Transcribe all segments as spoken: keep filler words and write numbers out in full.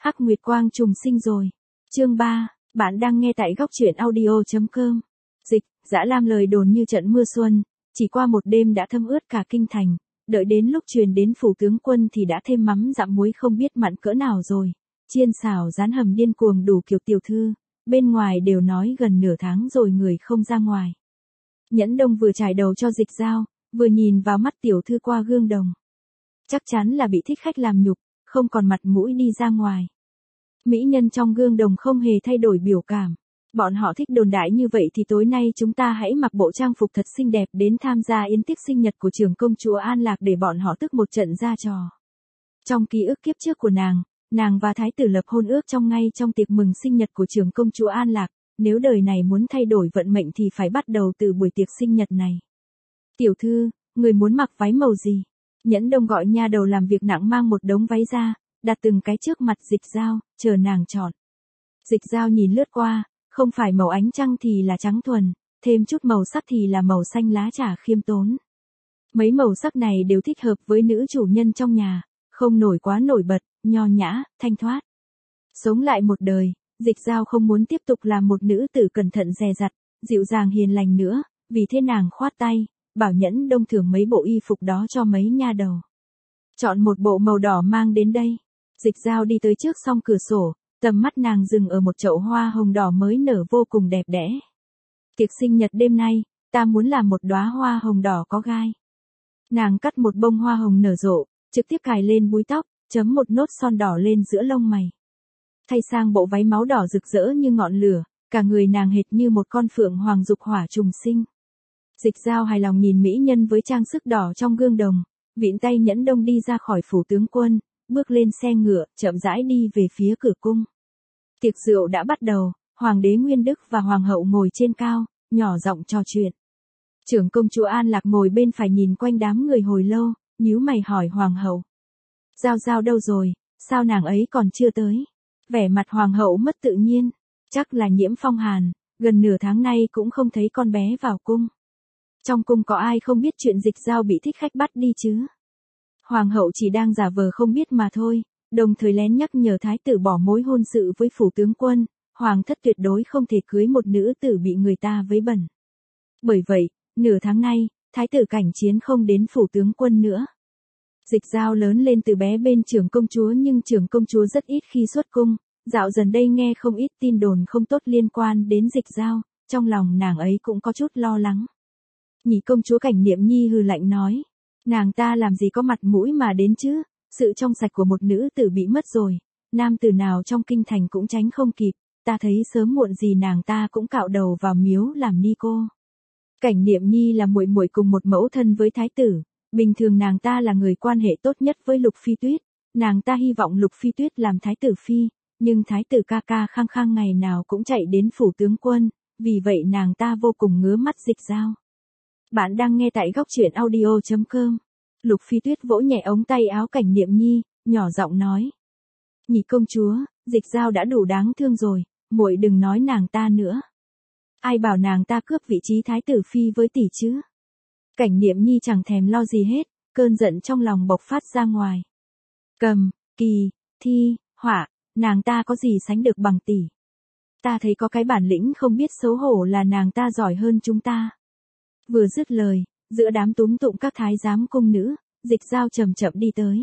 Hắc Nguyệt Quang trùng sinh rồi. Chương ba, bạn đang nghe tại góc truyện audio chấm com. Dịch, Dã Lam lời đồn như trận mưa xuân, chỉ qua một đêm đã thấm ướt cả kinh thành, đợi đến lúc truyền đến phủ tướng quân thì đã thêm mắm dặm muối không biết mặn cỡ nào rồi. Chiên xào rán hầm điên cuồng đủ kiểu tiểu thư, bên ngoài đều nói gần nửa tháng rồi người không ra ngoài. Nhẫn Đông vừa trải đầu cho Dịch Dao, vừa nhìn vào mắt tiểu thư qua gương đồng. Chắc chắn là bị thích khách làm nhục, không còn mặt mũi đi ra ngoài. Mỹ nhân trong gương đồng không hề thay đổi biểu cảm. Bọn họ thích đồn đại như vậy thì tối nay chúng ta hãy mặc bộ trang phục thật xinh đẹp đến tham gia yến tiệc sinh nhật của trưởng công chúa An Lạc để bọn họ tức một trận ra trò. Trong ký ức kiếp trước của nàng, nàng và thái tử lập hôn ước trong ngay trong tiệc mừng sinh nhật của trưởng công chúa An Lạc, nếu đời này muốn thay đổi vận mệnh thì phải bắt đầu từ buổi tiệc sinh nhật này. Tiểu thư, người muốn mặc váy màu gì? Nhẫn Đông gọi nha đầu làm việc nặng mang một đống váy ra, đặt từng cái trước mặt Dịch Dao, chờ nàng chọn. Dịch Dao nhìn lướt qua, không phải màu ánh trăng thì là trắng thuần, thêm chút màu sắc thì là màu xanh lá trà khiêm tốn. Mấy màu sắc này đều thích hợp với nữ chủ nhân trong nhà, không nổi quá nổi bật, nho nhã, thanh thoát. Sống lại một đời, Dịch Dao không muốn tiếp tục làm một nữ tử cẩn thận dè dặt, dịu dàng hiền lành nữa, vì thế nàng khoát tay, bảo Nhẫn Đông thưởng mấy bộ y phục đó cho mấy nha đầu. Chọn một bộ màu đỏ mang đến đây. Dịch Dao đi tới trước song cửa sổ, tầm mắt nàng dừng ở một chậu hoa hồng đỏ mới nở vô cùng đẹp đẽ. Tiệc sinh nhật đêm nay, ta muốn làm một đóa hoa hồng đỏ có gai. Nàng cắt một bông hoa hồng nở rộ, trực tiếp cài lên búi tóc, chấm một nốt son đỏ lên giữa lông mày. Thay sang bộ váy máu đỏ rực rỡ như ngọn lửa, cả người nàng hệt như một con phượng hoàng dục hỏa trùng sinh. Dịch Dao hài lòng nhìn mỹ nhân với trang sức đỏ trong gương đồng, vịn tay Nhẫn Đông đi ra khỏi phủ tướng quân, bước lên xe ngựa, chậm rãi đi về phía cửa cung. Tiệc rượu đã bắt đầu, Hoàng đế Nguyên Đức và Hoàng hậu ngồi trên cao, nhỏ giọng trò chuyện. Trưởng công chúa An Lạc ngồi bên phải nhìn quanh đám người hồi lâu, nhíu mày hỏi Hoàng hậu. Dao Dao đâu rồi, sao nàng ấy còn chưa tới? Vẻ mặt Hoàng hậu mất tự nhiên, chắc là nhiễm phong hàn, gần nửa tháng nay cũng không thấy con bé vào cung. Trong cung có ai không biết chuyện Dịch Dao bị thích khách bắt đi chứ? Hoàng hậu chỉ đang giả vờ không biết mà thôi, đồng thời lén nhắc nhở thái tử bỏ mối hôn sự với phủ tướng quân, hoàng thất tuyệt đối không thể cưới một nữ tử bị người ta vấy bẩn. Bởi vậy, nửa tháng nay, thái tử Cảnh Chiến không đến phủ tướng quân nữa. Dịch Dao lớn lên từ bé bên trưởng công chúa nhưng trưởng công chúa rất ít khi xuất cung, dạo dần đây nghe không ít tin đồn không tốt liên quan đến Dịch Dao, trong lòng nàng ấy cũng có chút lo lắng. Nhị công chúa Cảnh Niệm Nhi hừ lạnh nói. Nàng ta làm gì có mặt mũi mà đến chứ, sự trong sạch của một nữ tử bị mất rồi, nam tử nào trong kinh thành cũng tránh không kịp, ta thấy sớm muộn gì nàng ta cũng cạo đầu vào miếu làm ni cô. Cảnh Niệm Nhi là muội muội cùng một mẫu thân với thái tử, bình thường nàng ta là người quan hệ tốt nhất với Lục Phi Tuyết, nàng ta hy vọng Lục Phi Tuyết làm thái tử phi, nhưng thái tử ca ca khăng khăng ngày nào cũng chạy đến phủ tướng quân, vì vậy nàng ta vô cùng ngứa mắt Dịch Dao. Bạn đang nghe tại góc truyện audio chấm com. Lục Phi Tuyết vỗ nhẹ ống tay áo Cảnh Niệm Nhi, nhỏ giọng nói. Nhị công chúa, Dịch Dao đã đủ đáng thương rồi, muội đừng nói nàng ta nữa. Ai bảo nàng ta cướp vị trí thái tử phi với tỷ chứ? Cảnh Niệm Nhi chẳng thèm lo gì hết, cơn giận trong lòng bộc phát ra ngoài. Cầm, kỳ, thi, hỏa, nàng ta có gì sánh được bằng tỷ. Ta thấy có cái bản lĩnh không biết xấu hổ là nàng ta giỏi hơn chúng ta. Vừa dứt lời, giữa đám túm tụng các thái giám cung nữ, Dịch Dao chậm chậm đi tới.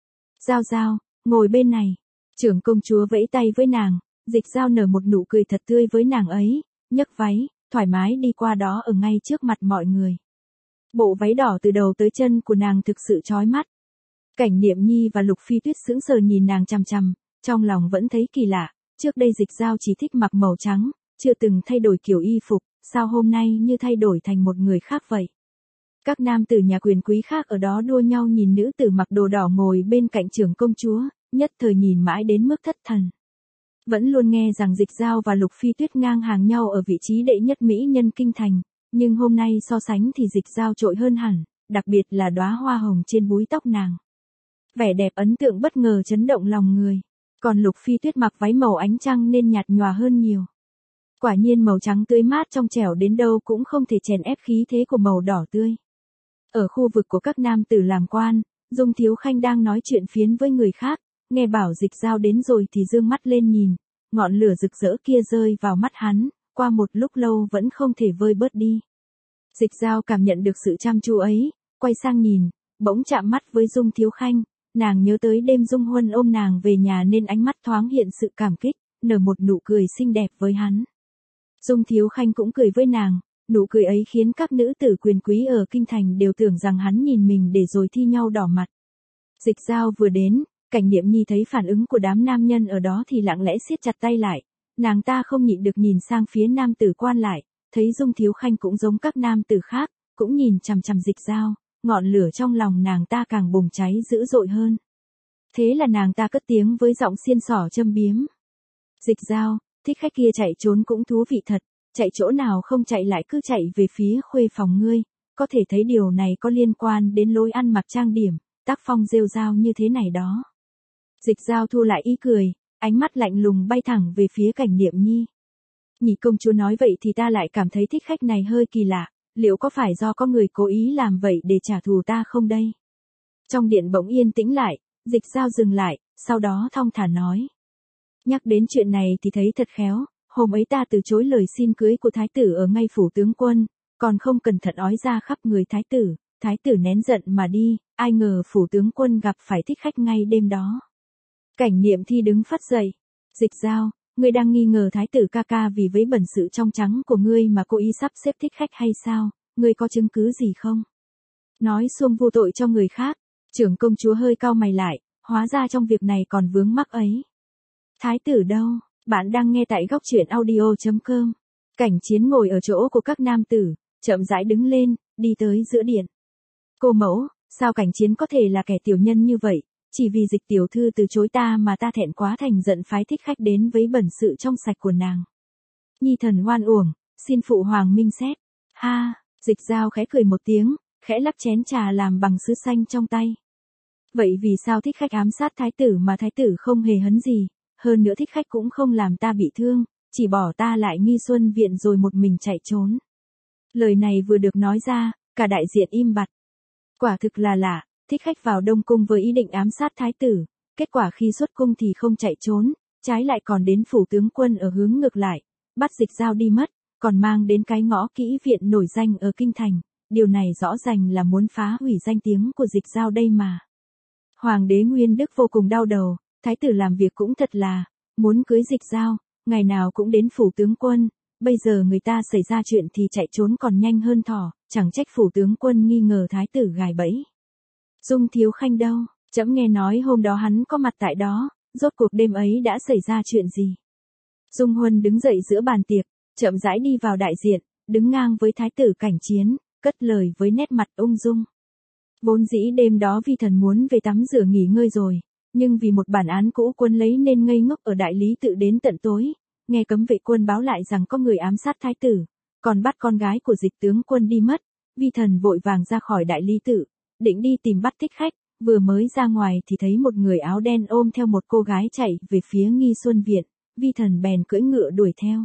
Dao Dao, ngồi bên này. Trưởng công chúa vẫy tay với nàng, Dịch Dao nở một nụ cười thật tươi với nàng ấy, nhấc váy, thoải mái đi qua đó ở ngay trước mặt mọi người. Bộ váy đỏ từ đầu tới chân của nàng thực sự chói mắt. Cảnh Niệm Nhi và Lục Phi Tuyết sững sờ nhìn nàng chằm chằm, trong lòng vẫn thấy kỳ lạ, trước đây Dịch Dao chỉ thích mặc màu trắng, chưa từng thay đổi kiểu y phục. Sao hôm nay như thay đổi thành một người khác vậy? Các nam tử nhà quyền quý khác ở đó đua nhau nhìn nữ tử mặc đồ đỏ ngồi bên cạnh trưởng công chúa, nhất thời nhìn mãi đến mức thất thần. Vẫn luôn nghe rằng Dịch Dao và Lục Phi Tuyết ngang hàng nhau ở vị trí đệ nhất mỹ nhân kinh thành, nhưng hôm nay so sánh thì Dịch Dao trội hơn hẳn, đặc biệt là đóa hoa hồng trên búi tóc nàng. Vẻ đẹp ấn tượng bất ngờ chấn động lòng người, còn Lục Phi Tuyết mặc váy màu ánh trăng nên nhạt nhòa hơn nhiều. Quả nhiên màu trắng tươi mát trong trẻo đến đâu cũng không thể chèn ép khí thế của màu đỏ tươi. Ở khu vực của các nam tử làm quan, Dung Thiếu Khanh đang nói chuyện phiếm với người khác, nghe bảo Dịch Dao đến rồi thì dương mắt lên nhìn, ngọn lửa rực rỡ kia rơi vào mắt hắn, qua một lúc lâu vẫn không thể vơi bớt đi. Dịch Dao cảm nhận được sự chăm chú ấy, quay sang nhìn, bỗng chạm mắt với Dung Thiếu Khanh, nàng nhớ tới đêm Dung Huân ôm nàng về nhà nên ánh mắt thoáng hiện sự cảm kích, nở một nụ cười xinh đẹp với hắn. Dung Thiếu Khanh cũng cười với nàng, nụ cười ấy khiến các nữ tử quyền quý ở kinh thành đều tưởng rằng hắn nhìn mình để rồi thi nhau đỏ mặt. Dịch Dao vừa đến, Cảnh Niệm Nhi thấy phản ứng của đám nam nhân ở đó thì lặng lẽ siết chặt tay lại, nàng ta không nhịn được nhìn sang phía nam tử quan lại, thấy Dung Thiếu Khanh cũng giống các nam tử khác, cũng nhìn chằm chằm Dịch Dao, ngọn lửa trong lòng nàng ta càng bùng cháy dữ dội hơn. Thế là nàng ta cất tiếng với giọng xiên xỏ châm biếm. Dịch Dao, thích khách kia chạy trốn cũng thú vị thật, chạy chỗ nào không chạy lại cứ chạy về phía khuê phòng ngươi, có thể thấy điều này có liên quan đến lối ăn mặc trang điểm, tác phong rêu rao như thế này đó. Dịch Dao thu lại ý cười, ánh mắt lạnh lùng bay thẳng về phía Cảnh Niệm Nhi. Nhị công chúa nói vậy thì ta lại cảm thấy thích khách này hơi kỳ lạ, liệu có phải do có người cố ý làm vậy để trả thù ta không đây? Trong điện bỗng yên tĩnh lại, Dịch Dao dừng lại, sau đó thong thả nói. Nhắc đến chuyện này thì thấy thật khéo, hôm ấy ta từ chối lời xin cưới của thái tử ở ngay phủ tướng quân, còn không cẩn thận ói ra khắp người thái tử, thái tử nén giận mà đi, ai ngờ phủ tướng quân gặp phải thích khách ngay đêm đó. Cảnh Niệm Thi đứng phắt dậy. Dịch Dao, ngươi đang nghi ngờ thái tử ca ca vì với bẩn sự trong trắng của ngươi mà cố ý sắp xếp thích khách hay sao, ngươi có chứng cứ gì không? Nói xuông vô tội cho người khác, trưởng công chúa hơi cau mày lại, hóa ra trong việc này còn vướng mắc ấy. Thái tử đâu? Bạn đang nghe tại góc truyện audio chấm com. Cảnh Chiến ngồi ở chỗ của các nam tử, chậm rãi đứng lên, đi tới giữa điện. Cô mẫu, sao Cảnh Chiến có thể là kẻ tiểu nhân như vậy? Chỉ vì Dịch tiểu thư từ chối ta mà ta thẹn quá thành giận phái thích khách đến với bẩn sự trong sạch của nàng. Nhi thần oan uổng, xin phụ hoàng minh xét. Ha, Dịch Dao khẽ cười một tiếng, khẽ lắc chén trà làm bằng sứ xanh trong tay. Vậy vì sao thích khách ám sát thái tử mà thái tử không hề hấn gì, hơn nữa thích khách cũng không làm ta bị thương, chỉ bỏ ta lại Nghi Xuân viện rồi một mình chạy trốn. Lời này vừa được nói ra, cả đại diện im bặt. Quả thực là lạ, thích khách vào Đông Cung với ý định ám sát thái tử, kết quả khi xuất cung thì không chạy trốn, trái lại còn đến phủ tướng quân ở hướng ngược lại, bắt Dịch Dao đi mất, còn mang đến cái ngõ kỹ viện nổi danh ở kinh thành, điều này rõ ràng là muốn phá hủy danh tiếng của Dịch Dao đây mà. Hoàng đế Nguyên Đức vô cùng đau đầu, thái tử làm việc cũng thật là, muốn cưới Dịch Dao, ngày nào cũng đến phủ tướng quân, bây giờ người ta xảy ra chuyện thì chạy trốn còn nhanh hơn thỏ, chẳng trách phủ tướng quân nghi ngờ thái tử gài bẫy. Dung Thiếu Khanh đâu, trẫm nghe nói hôm đó hắn có mặt tại đó, rốt cuộc đêm ấy đã xảy ra chuyện gì? Dung Huân đứng dậy giữa bàn tiệc, chậm rãi đi vào đại diện, đứng ngang với thái tử Cảnh Chiến, cất lời với nét mặt ung dung. Vốn dĩ đêm đó vi thần muốn về tắm rửa nghỉ ngơi rồi, nhưng vì một bản án cũ quân lấy nên ngây ngốc ở đại lý tự đến tận tối, nghe cấm vệ quân báo lại rằng có người ám sát thái tử, còn bắt con gái của Dịch tướng quân đi mất, vi thần vội vàng ra khỏi đại lý tự, định đi tìm bắt thích khách, vừa mới ra ngoài thì thấy một người áo đen ôm theo một cô gái chạy về phía Nghi Xuân viện, vi thần bèn cưỡi ngựa đuổi theo.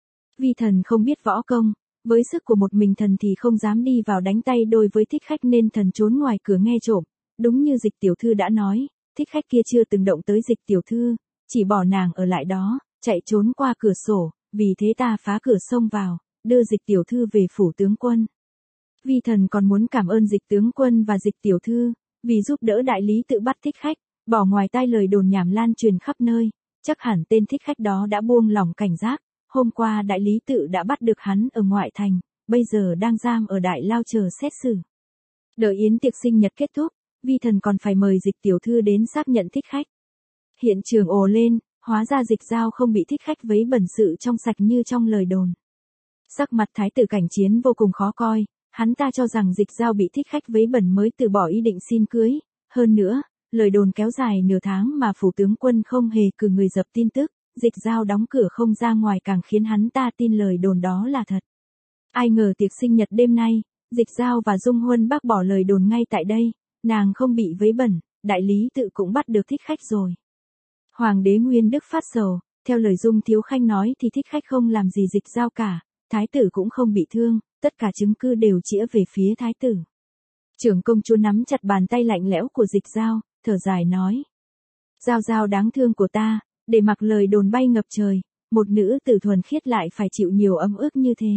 Vi thần không biết võ công, với sức của một mình thần thì không dám đi vào đánh tay đôi với thích khách nên thần trốn ngoài cửa nghe trộm, đúng như Dịch tiểu thư đã nói, thích khách kia chưa từng động tới Dịch tiểu thư, chỉ bỏ nàng ở lại đó, chạy trốn qua cửa sổ, vì thế ta phá cửa xông vào, đưa Dịch tiểu thư về phủ tướng quân. Vi thần còn muốn cảm ơn Dịch tướng quân và Dịch tiểu thư, vì giúp đỡ đại lý tự bắt thích khách, bỏ ngoài tai lời đồn nhảm lan truyền khắp nơi, chắc hẳn tên thích khách đó đã buông lỏng cảnh giác, hôm qua đại lý tự đã bắt được hắn ở ngoại thành, bây giờ đang giam ở đại lao chờ xét xử. Đợi yến tiệc sinh nhật kết thúc, vi thần còn phải mời Dịch tiểu thư đến xác nhận thích khách. Hiện trường ồ lên, hóa ra Dịch Dao không bị thích khách vấy bẩn sự trong sạch như trong lời đồn. Sắc mặt thái tử Cảnh Chiến vô cùng khó coi, hắn ta cho rằng Dịch Dao bị thích khách vấy bẩn mới từ bỏ ý định xin cưới, hơn nữa, lời đồn kéo dài nửa tháng mà phủ tướng quân không hề cử người dập tin tức, Dịch Dao đóng cửa không ra ngoài càng khiến hắn ta tin lời đồn đó là thật. Ai ngờ tiệc sinh nhật đêm nay, Dịch Dao và Dung Huân bác bỏ lời đồn ngay tại đây, nàng không bị vấy bẩn, đại lý tự cũng bắt được thích khách rồi. Hoàng đế Nguyên Đức phát sầu, theo lời Dung Thiếu Khanh nói thì thích khách không làm gì Dịch Dao cả, thái tử cũng không bị thương, tất cả chứng cứ đều chĩa về phía thái tử. Trưởng công chúa nắm chặt bàn tay lạnh lẽo của Dịch Dao, thở dài nói. Giao giao đáng thương của ta, để mặc lời đồn bay ngập trời, một nữ tử thuần khiết lại phải chịu nhiều ấm ức như thế.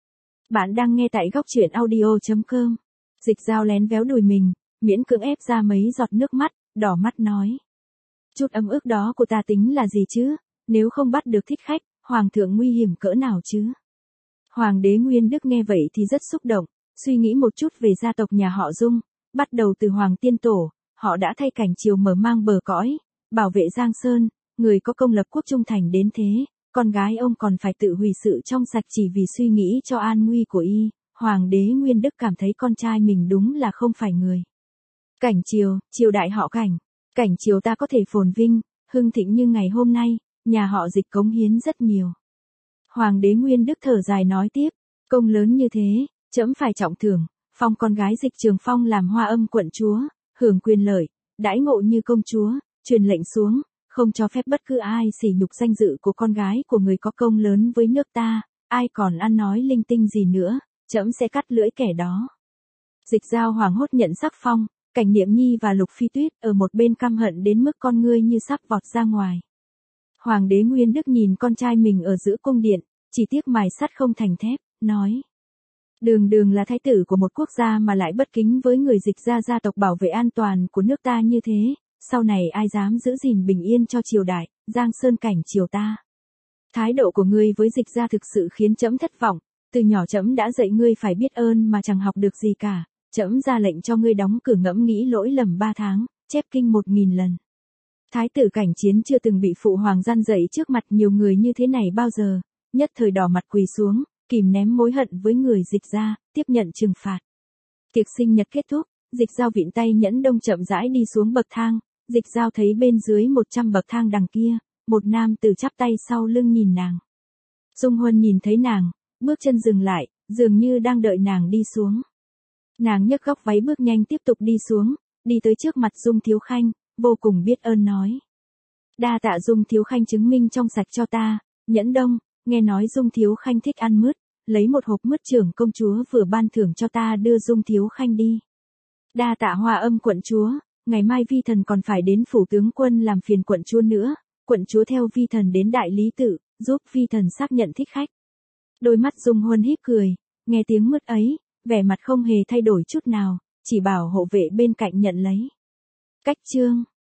Bạn đang nghe tại góc truyện audio.com. Dịch Giao lén véo đùi mình, miễn cưỡng ép ra mấy giọt nước mắt, đỏ mắt nói. Chút ấm ức đó của ta tính là gì chứ, nếu không bắt được thích khách, hoàng thượng nguy hiểm cỡ nào chứ. Hoàng đế Nguyên Đức nghe vậy thì rất xúc động, suy nghĩ một chút về gia tộc nhà họ Dung, bắt đầu từ Hoàng Tiên Tổ, họ đã thay cảnh triều mở mang bờ cõi, bảo vệ Giang Sơn, người có công lập quốc trung thành đến thế, con gái ông còn phải tự hủy sự trong sạch chỉ vì suy nghĩ cho an nguy của y. Hoàng đế Nguyên Đức cảm thấy con trai mình đúng là không phải người. Cảnh triều, triều đại họ Cảnh, cảnh triều ta có thể phồn vinh, hưng thịnh như ngày hôm nay, nhà họ Dịch cống hiến rất nhiều. Hoàng đế Nguyên Đức thở dài nói tiếp, công lớn như thế, trẫm phải trọng thưởng, phong con gái Dịch Trường Phong làm Hoa Âm quận chúa, hưởng quyền lợi, đãi ngộ như công chúa, truyền lệnh xuống, không cho phép bất cứ ai sỉ nhục danh dự của con gái của người có công lớn với nước ta, ai còn ăn nói linh tinh gì nữa, trẫm sẽ cắt lưỡi kẻ đó. Dịch Giao hoảng hốt nhận sắc phong, Cảnh Niệm Nhi và Lục Phi Tuyết ở một bên căm hận đến mức con ngươi như sắp vọt ra ngoài. Hoàng đế Nguyên Đức nhìn con trai mình ở giữa cung điện, chỉ tiếc mài sắt không thành thép, nói. Đường đường là thái tử của một quốc gia mà lại bất kính với người Dịch gia gia tộc bảo vệ an toàn của nước ta như thế, sau này ai dám giữ gìn bình yên cho triều đại, Giang Sơn cảnh triều ta. Thái độ của ngươi với Dịch gia thực sự khiến trẫm thất vọng, từ nhỏ trẫm đã dạy ngươi phải biết ơn mà chẳng học được gì cả, trẫm ra lệnh cho ngươi đóng cửa ngẫm nghĩ lỗi lầm ba tháng, chép kinh một nghìn lần. Thái tử Cảnh Chiến chưa từng bị phụ hoàng gian dạy trước mặt nhiều người như thế này bao giờ, nhất thời đỏ mặt quỳ xuống, kìm ném mối hận với người Dịch gia, tiếp nhận trừng phạt. Tiệc sinh nhật kết thúc, Dịch Giao vịn tay Nhẫn Đông chậm rãi đi xuống bậc thang, Dịch Giao thấy bên dưới một trăm bậc thang đằng kia, một nam tử chắp tay sau lưng nhìn nàng. Dung Huân nhìn thấy nàng, bước chân dừng lại, dường như đang đợi nàng đi xuống. Nàng nhấc góc váy bước nhanh tiếp tục đi xuống, đi tới trước mặt Dung Thiếu Khanh, vô cùng biết ơn nói. Đa tạ Dung Thiếu Khanh chứng minh trong sạch cho ta. Nhẫn Đông, nghe nói Dung Thiếu Khanh thích ăn mứt, lấy một hộp mứt trưởng công chúa vừa ban thưởng cho ta đưa Dung Thiếu Khanh đi. Đa tạ Hoa Âm quận chúa, ngày mai vi thần còn phải đến phủ tướng quân làm phiền quận chúa nữa, quận chúa theo vi thần đến đại lý tự, giúp vi thần xác nhận thích khách. Đôi mắt Dung Huân híp cười, nghe tiếng mứt ấy, vẻ mặt không hề thay đổi chút nào, chỉ bảo hộ vệ bên cạnh nhận lấy. Cách chương